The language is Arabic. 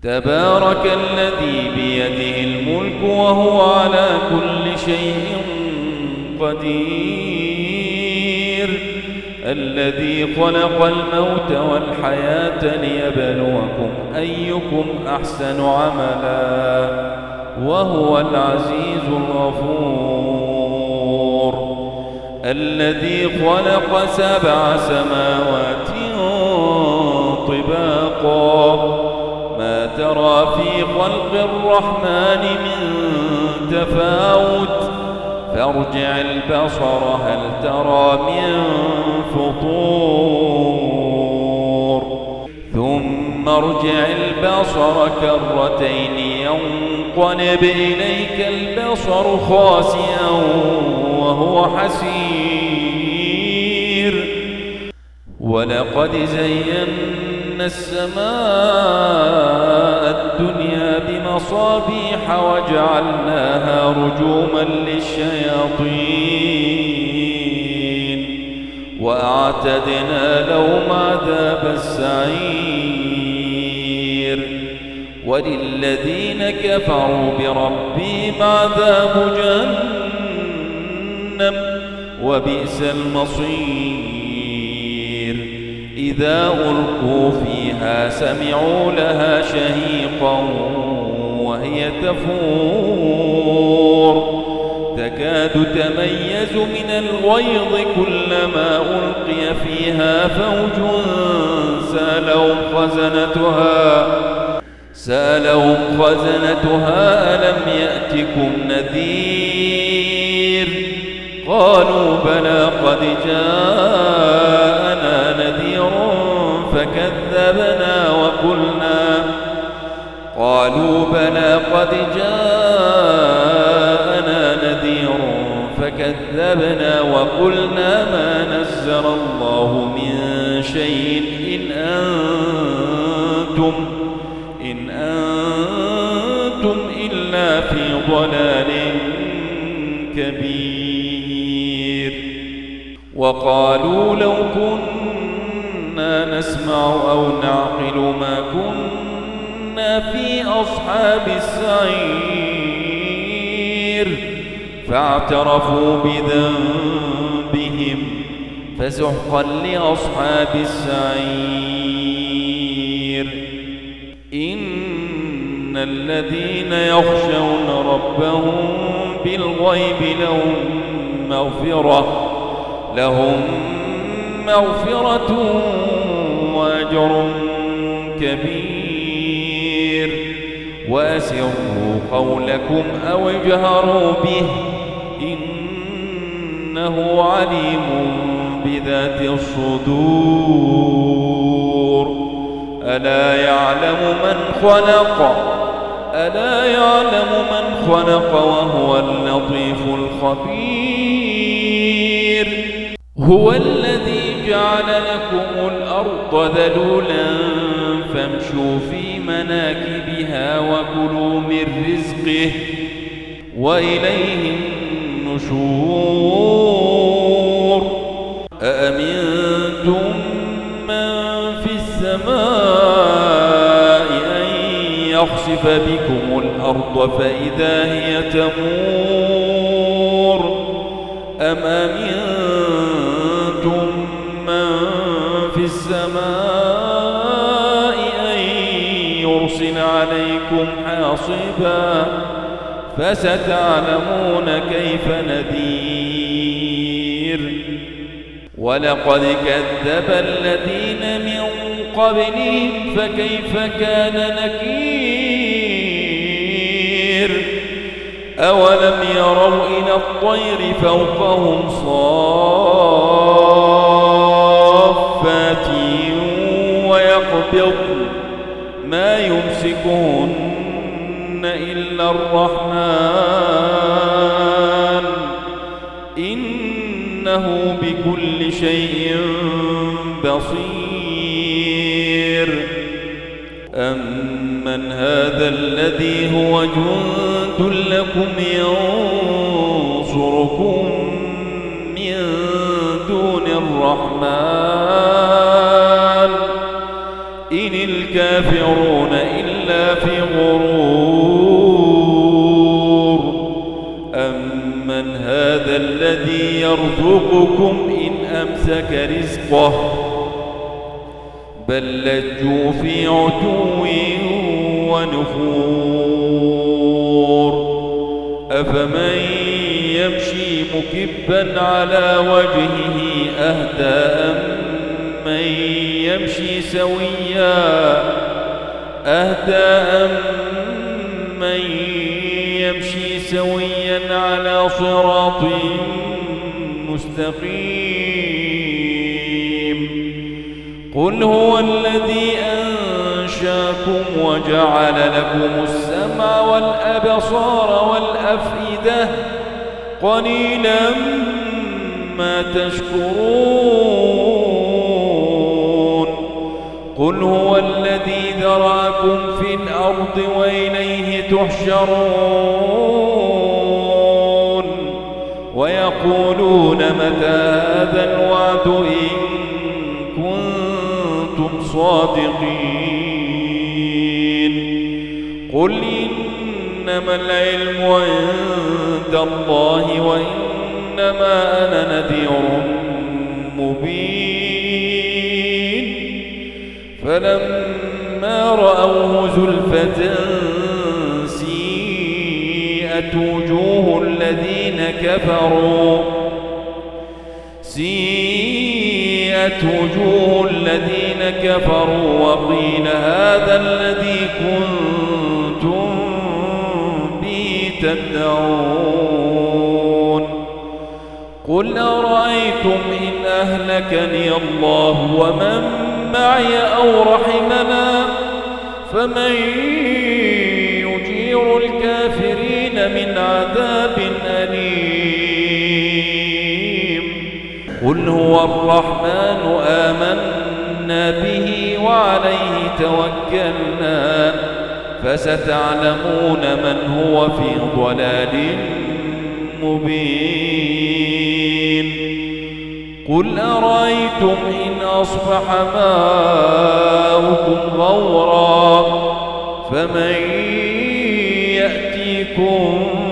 تبارك الذي بيده الملك وهو على كل شيء قدير الذي خلق الموت والحياة ليبلوكم أيكم أحسن عملا وهو العزيز الغفور الذي خلق 7 سماوات طباقا ما ترى في خلق الرحمن من تفاوت فارجع البصر هل ترى من فطور ثم ارجع البصر كرتين ينقلب إليك البصر خاسئا وهو حسير ولقد زينا السماء الدنيا بمصابيح وجعلناها رجوما للشياطين وأعتدنا لهم عذاب السعير وللذين كفروا بربهم عذاب جهنم وبئس المصير إذا ألقوا فيها سمعوا لها شهيقا وهي تفور تكاد تميز من الغيظ كلما ألقي فيها فوج سألهم خزنتها ألم يأتكم نذير قالوا بلى قد جاءنا نذير فكذبنا وقلنا ما نزل الله من شيء إن أنتم إلا في ضلال كبير وقالوا لو كنا نسمع أو نعقل ما كنا في أصحاب السعير فاعترفوا بذنبهم فسحقا لأصحاب السعير إن الذين يخشون ربهم بالغيب لهم مغفرة وأجر كبير وأسروا قولكم أو اجهروا به إنه عليم بذات الصدور ألا يعلم من خلق وهو اللطيف الخبير هو الذي جعل لكم الأرض ذلولا فامشوا في مناكبها وكلوا من رزقه وإليه النشور أأمنتم من في السماء أن يخسف بكم الأرض فإذا هي تمور أم أمنتم من في السماء أن يرسل عليكم حاصبا فستعلمون كيف نذير ولقد كذب الذين من قبلهم فكيف كان نكير أولم يروا إلى الطير فوقهم صافات ويقبضن ما يمسكهن إلا الرحمن إنه بكل شيء بصير أمن هذا الذي هو جند لكم ينصركم من دون الرحمن إن الكافرون إلا لفي غرور. أمن هذا الذي يرزقكم إن أمسك رزقه بل لجوا في عتو ونفور. أفمن يمشي مكبا على وجهه أهدى أمن يمشي سويا على صراط مستقيم. قل هو الذي أنشاكم وجعل لكم السمع والأبصار والأفئدة قليلا ما تشكرون. قل هو الذي ذرأكم في الأرض وإليه تحشرون. ويقولون متى هذا الوعد إن كنتم صادقين. قل إنما العلم عند الله وإنما أنا نذير مبين. فلما رأوه زلفة سيئت وجوه الذين كفروا وقيل هذا الذي كنتم به تدعون. قل أرأيتم إن أهلكني الله ومن معي أو رحمنا فمن يجير الكافرين من عذاب أليم. قل هو الرحمن آمنا به وعليه توكلنا فستعلمون من هو في ضلال مبين. قل أرأيتم إن أصبح ماؤكم غورا فمن يأتيكم